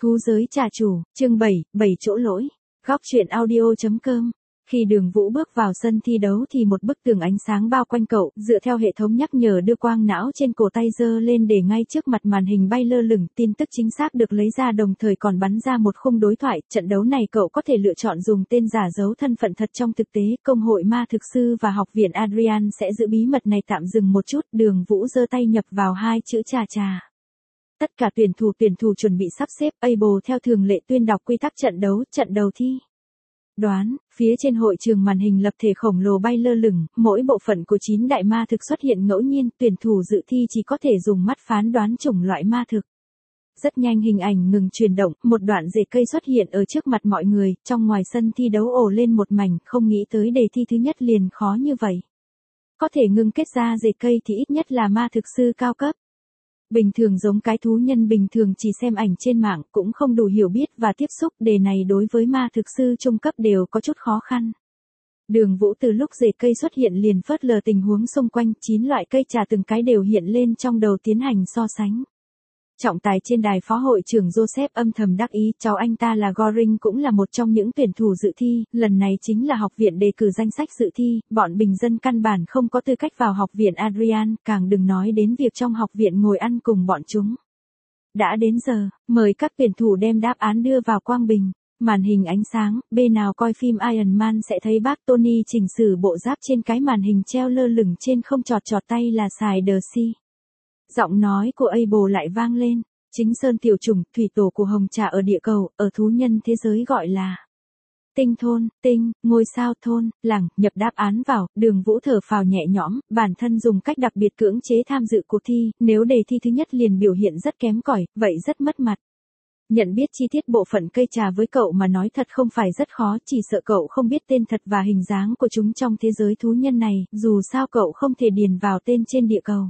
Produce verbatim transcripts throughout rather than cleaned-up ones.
Thú giới trà chủ, chương bảy, bảy chỗ lỗi. Góc truyện audio chấm com. Khi Đường Vũ bước vào sân thi đấu thì một bức tường ánh sáng bao quanh cậu, dựa theo hệ thống nhắc nhở đưa quang não trên cổ tay giơ lên để ngay trước mặt màn hình bay lơ lửng, tin tức chính xác được lấy ra đồng thời còn bắn ra một khung đối thoại. Trận đấu này cậu có thể lựa chọn dùng tên giả giấu thân phận thật, trong thực tế, công hội ma thực sư và học viện Adrian sẽ giữ bí mật này. Tạm dừng một chút, Đường Vũ giơ tay nhập vào hai chữ trà trà. Tất cả tuyển thủ tuyển thủ chuẩn bị sắp xếp, Able theo thường lệ tuyên đọc quy tắc trận đấu, trận đầu thi. Đoán, phía trên hội trường màn hình lập thể khổng lồ bay lơ lửng, mỗi bộ phận của chín đại ma thực xuất hiện ngẫu nhiên, tuyển thủ dự thi chỉ có thể dùng mắt phán đoán chủng loại ma thực. Rất nhanh hình ảnh ngừng chuyển động, một đoạn rễ cây xuất hiện ở trước mặt mọi người, trong ngoài sân thi đấu ồ lên một mảnh, không nghĩ tới đề thi thứ nhất liền khó như vậy. Có thể ngưng kết ra rễ cây thì ít nhất là ma thực sư cao cấp. Bình thường giống cái thú nhân bình thường chỉ xem ảnh trên mạng cũng không đủ hiểu biết và tiếp xúc, đề này đối với ma thực sư trung cấp đều có chút khó khăn. Đường Vũ từ lúc rễ cây xuất hiện liền phớt lờ tình huống xung quanh, chín loại cây trà từng cái đều hiện lên trong đầu tiến hành so sánh. Trọng tài trên đài phó hội trưởng Joseph âm thầm đắc ý, cháu anh ta là Goring cũng là một trong những tuyển thủ dự thi, lần này chính là học viện đề cử danh sách dự thi, bọn bình dân căn bản không có tư cách vào học viện Adrian, càng đừng nói đến việc trong học viện ngồi ăn cùng bọn chúng. Đã đến giờ, mời các tuyển thủ đem đáp án đưa vào quang bình. Màn hình ánh sáng, bên nào coi phim Iron Man sẽ thấy bác Tony chỉnh sửa bộ giáp trên cái màn hình treo lơ lửng trên không, chọt chọt tay là xài đờ si. Giọng nói của Able lại vang lên, chính sơn tiểu chủng, thủy tổ của hồng trà ở địa cầu, ở thú nhân thế giới gọi là tinh thôn, tinh, ngôi sao thôn, làng. Nhập đáp án vào, Đường Vũ thở phào nhẹ nhõm, bản thân dùng cách đặc biệt cưỡng chế tham dự cuộc thi, nếu đề thi thứ nhất liền biểu hiện rất kém cỏi, vậy rất mất mặt. Nhận biết chi tiết bộ phận cây trà với cậu mà nói thật không phải rất khó, chỉ sợ cậu không biết tên thật và hình dáng của chúng trong thế giới thú nhân này, dù sao cậu không thể điền vào tên trên địa cầu.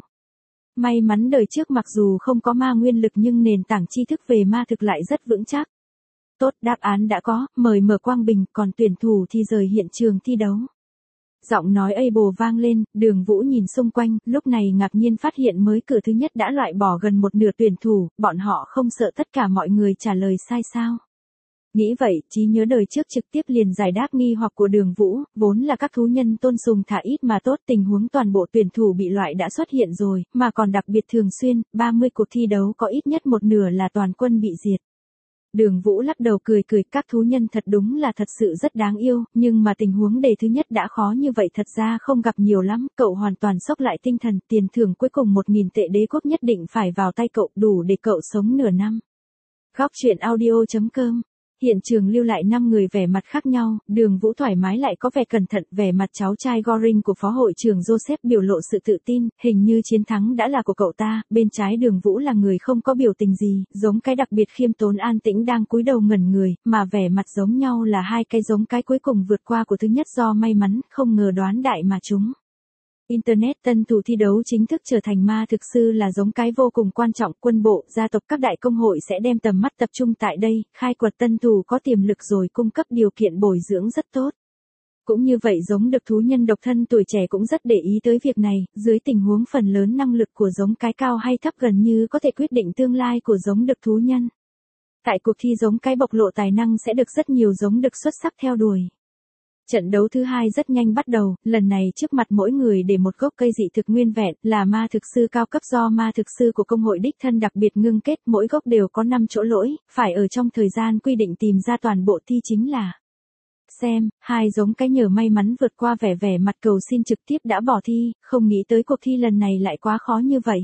May mắn đời trước mặc dù không có ma nguyên lực nhưng nền tảng tri thức về ma thực lại rất vững chắc. Tốt, đáp án đã có, mời mở quang bình, còn tuyển thủ thì rời hiện trường thi đấu. Giọng nói Able vang lên, Đường Vũ nhìn xung quanh, lúc này ngạc nhiên phát hiện mới cửa thứ nhất đã loại bỏ gần một nửa tuyển thủ, bọn họ không sợ tất cả mọi người trả lời sai sao. Nghĩ vậy, trí nhớ đời trước trực tiếp liền giải đáp nghi hoặc của Đường Vũ, vốn là các thú nhân tôn sùng thả ít mà tốt, tình huống toàn bộ tuyển thủ bị loại đã xuất hiện rồi, mà còn đặc biệt thường xuyên, ba mươi cuộc thi đấu có ít nhất một nửa là toàn quân bị diệt. Đường Vũ lắc đầu cười cười, các thú nhân thật đúng là thật sự rất đáng yêu, nhưng mà tình huống đề thứ nhất đã khó như vậy thật ra không gặp nhiều lắm, cậu hoàn toàn sốc lại tinh thần, tiền thưởng cuối cùng một nghìn tệ đế quốc nhất định phải vào tay cậu, đủ để cậu sống nửa năm. Góc truyện audio chấm com. Hiện trường lưu lại năm người vẻ mặt khác nhau, Đường Vũ thoải mái lại có vẻ cẩn thận, vẻ mặt cháu trai Goring của phó hội trưởng Joseph biểu lộ sự tự tin, hình như chiến thắng đã là của cậu ta, bên trái Đường Vũ là người không có biểu tình gì, giống cái đặc biệt khiêm tốn an tĩnh đang cúi đầu ngẩn người, mà vẻ mặt giống nhau là hai cái giống cái cuối cùng vượt qua của thứ nhất do may mắn, không ngờ đoán đại mà chúng. Internet tân thủ thi đấu chính thức trở thành ma thực sư là giống cái vô cùng quan trọng, quân bộ, gia tộc các đại công hội sẽ đem tầm mắt tập trung tại đây, khai quật tân thủ có tiềm lực rồi cung cấp điều kiện bồi dưỡng rất tốt. Cũng như vậy giống được thú nhân độc thân tuổi trẻ cũng rất để ý tới việc này, dưới tình huống phần lớn năng lực của giống cái cao hay thấp gần như có thể quyết định tương lai của giống được thú nhân. Tại cuộc thi giống cái bộc lộ tài năng sẽ được rất nhiều giống được xuất sắc theo đuổi. Trận đấu thứ hai rất nhanh bắt đầu, lần này trước mặt mỗi người để một gốc cây dị thực nguyên vẹn, là ma thực sư cao cấp do ma thực sư của công hội đích thân đặc biệt ngưng kết, mỗi gốc đều có năm chỗ lỗi, phải ở trong thời gian quy định tìm ra toàn bộ thi chính là. Xem, hai giống cái nhờ may mắn vượt qua vẻ vẻ mặt cầu xin trực tiếp đã bỏ thi, không nghĩ tới cuộc thi lần này lại quá khó như vậy.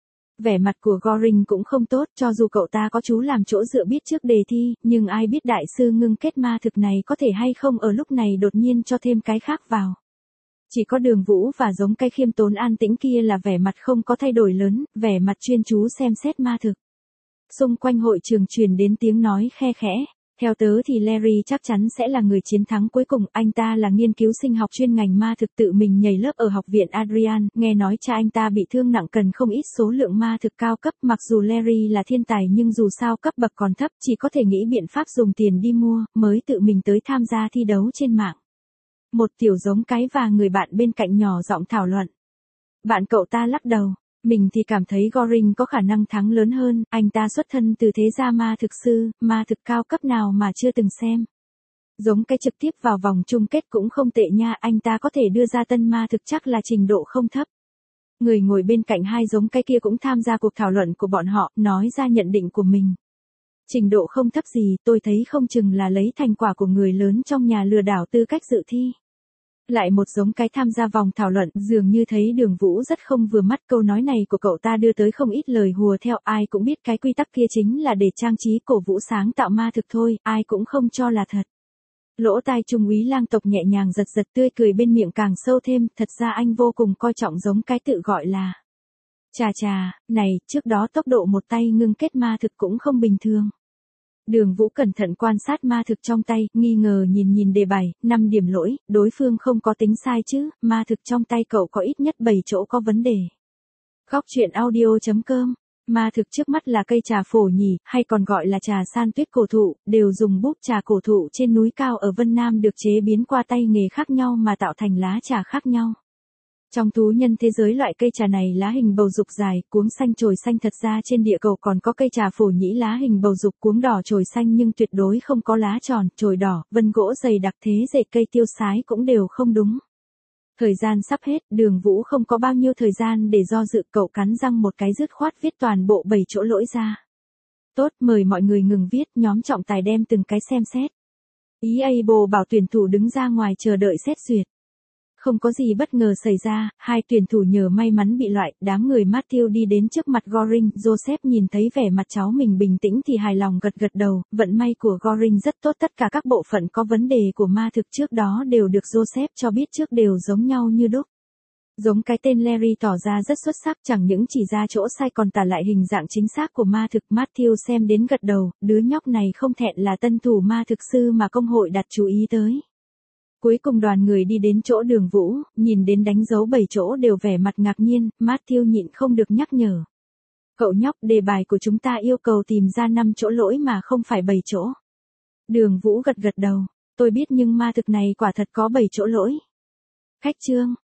Vẻ mặt của Goring cũng không tốt, cho dù cậu ta có chú làm chỗ dựa biết trước đề thi, nhưng ai biết đại sư ngưng kết ma thực này có thể hay không ở lúc này đột nhiên cho thêm cái khác vào. Chỉ có Đường Vũ và giống cái khiêm tốn an tĩnh kia là vẻ mặt không có thay đổi lớn, vẻ mặt chuyên chú xem xét ma thực. Xung quanh hội trường truyền đến tiếng nói khe khẽ. Theo tớ thì Larry chắc chắn sẽ là người chiến thắng cuối cùng, anh ta là nghiên cứu sinh học chuyên ngành ma thực tự mình nhảy lớp ở học viện Adrian, nghe nói cha anh ta bị thương nặng cần không ít số lượng ma thực cao cấp, mặc dù Larry là thiên tài nhưng dù sao cấp bậc còn thấp, chỉ có thể nghĩ biện pháp dùng tiền đi mua, mới tự mình tới tham gia thi đấu trên mạng. Một tiểu giống cái và người bạn bên cạnh nhỏ giọng thảo luận. Bạn cậu ta lắc đầu. Mình thì cảm thấy Goring có khả năng thắng lớn hơn, anh ta xuất thân từ thế gia ma thực sư, ma thực cao cấp nào mà chưa từng xem. Giống cái trực tiếp vào vòng chung kết cũng không tệ nha, anh ta có thể đưa ra tân ma thực chắc là trình độ không thấp. Người ngồi bên cạnh hai giống cái kia cũng tham gia cuộc thảo luận của bọn họ, nói ra nhận định của mình. Trình độ không thấp gì, tôi thấy không chừng là lấy thành quả của người lớn trong nhà lừa đảo tư cách dự thi. Lại một giống cái tham gia vòng thảo luận, dường như thấy Đường Vũ rất không vừa mắt, câu nói này của cậu ta đưa tới không ít lời hùa theo, ai cũng biết cái quy tắc kia chính là để trang trí cổ vũ sáng tạo ma thực thôi, ai cũng không cho là thật. Lỗ tai Trung úy Lang tộc nhẹ nhàng giật giật, tươi cười bên miệng càng sâu thêm, thật ra anh vô cùng coi trọng giống cái tự gọi là. Chà chà, này, trước đó tốc độ một tay ngưng kết ma thực cũng không bình thường. Đường Vũ cẩn thận quan sát ma thực trong tay, nghi ngờ nhìn nhìn đề bài, năm điểm lỗi, đối phương không có tính sai chứ, ma thực trong tay cậu có ít nhất bảy chỗ có vấn đề. Góc truyện audio chấm com, ma thực trước mắt là cây trà phổ nhỉ, hay còn gọi là trà san tuyết cổ thụ, đều dùng búp trà cổ thụ trên núi cao ở Vân Nam được chế biến qua tay nghề khác nhau mà tạo thành lá trà khác nhau. Trong thú nhân thế giới loại cây trà này lá hình bầu dục dài, cuống xanh chồi xanh, thật ra trên địa cầu còn có cây trà phổ nhĩ lá hình bầu dục cuống đỏ chồi xanh nhưng tuyệt đối không có lá tròn, chồi đỏ, vân gỗ dày đặc thế dệt cây tiêu sái cũng đều không đúng. Thời gian sắp hết, Đường Vũ không có bao nhiêu thời gian để do dự, cậu cắn răng một cái dứt khoát viết toàn bộ bảy chỗ lỗi ra. Tốt, mời mọi người ngừng viết, nhóm trọng tài đem từng cái xem xét. Ý Able bảo tuyển thủ đứng ra ngoài chờ đợi xét duyệt. Không có gì bất ngờ xảy ra, hai tuyển thủ nhờ may mắn bị loại, đám người Matthew đi đến trước mặt Goring, Joseph nhìn thấy vẻ mặt cháu mình bình tĩnh thì hài lòng gật gật đầu, vận may của Goring rất tốt, tất cả các bộ phận có vấn đề của ma thực trước đó đều được Joseph cho biết trước đều giống nhau như đúc. Giống cái tên Larry tỏ ra rất xuất sắc, chẳng những chỉ ra chỗ sai còn tả lại hình dạng chính xác của ma thực. Matthew xem đến gật đầu, đứa nhóc này không thẹn là tân thủ ma thực sư mà công hội đặt chú ý tới. Cuối cùng đoàn người đi đến chỗ Đường Vũ, nhìn đến đánh dấu bảy chỗ đều vẻ mặt ngạc nhiên, Matthew nhịn không được nhắc nhở. Cậu nhóc, đề bài của chúng ta yêu cầu tìm ra năm chỗ lỗi mà không phải bảy chỗ. Đường Vũ gật gật đầu, tôi biết nhưng ma thực này quả thật có bảy chỗ lỗi. Khách chương.